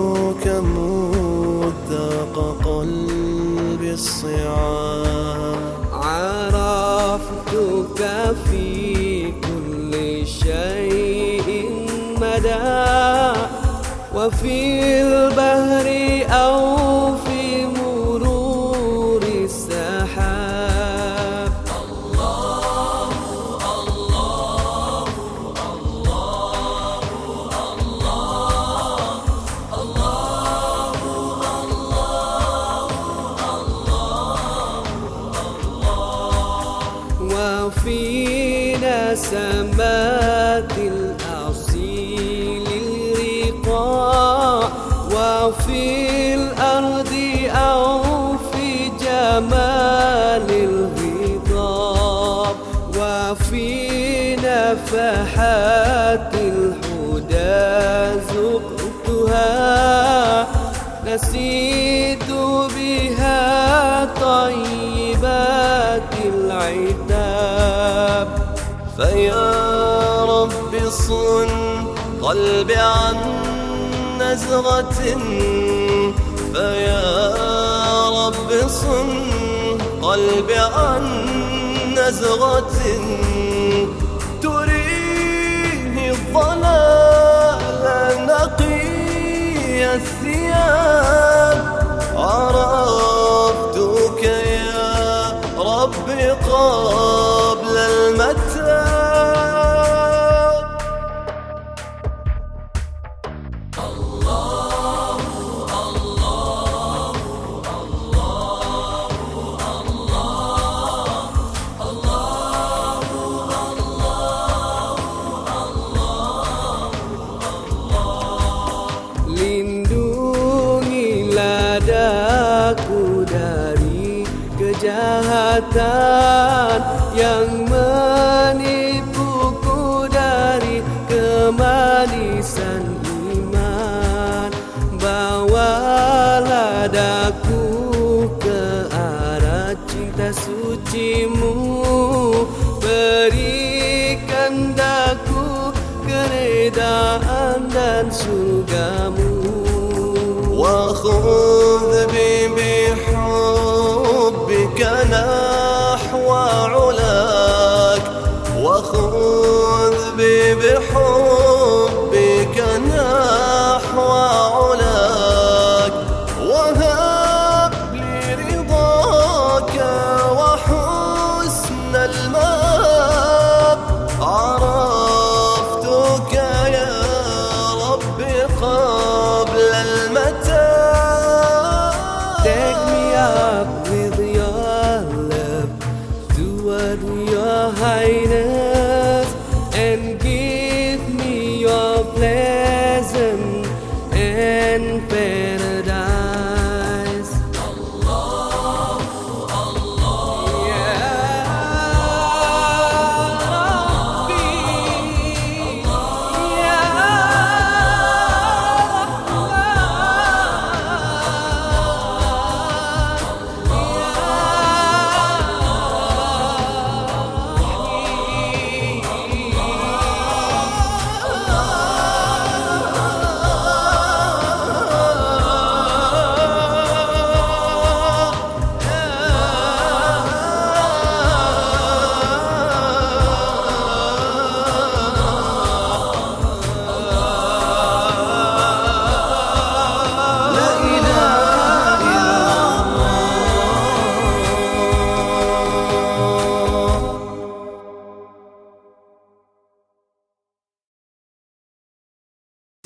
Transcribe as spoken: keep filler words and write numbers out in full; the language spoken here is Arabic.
كم وثاق قلبي الصعاب. عرفتك في كل شيء مدى، وفي البحر أو في مرور السحاب. الله الله الله الله الله الله. وفي نسمات الأصيل الرقاء، وفي الأرض أو في جمال الهضاب، وفي نفحات الهدى ذقتها، نسيت بها طيبات العتاب. فيا رب صن قلبي عن نزغة، فيا رب صن قلبي عن نزغة، تريه الضلال نقي الثياب. عرفتك يا رب قبل المتاب. الله الله الله الله الله الله. Lindungilah daku dari kejahatan yang menipuku dari kemanisan iman. Bawalah daku ke arah cinta sucimu, berikan daku keredaan dan surgamu. وخذ بي بحبك نحو علاك، وخذ بي بحبك نحو علاك، وهب لي رضاك وحسن المآب. عرفتك يا رب قبل المتاب. Take me up with your love toward your highness, and give me your pleasant and paradise.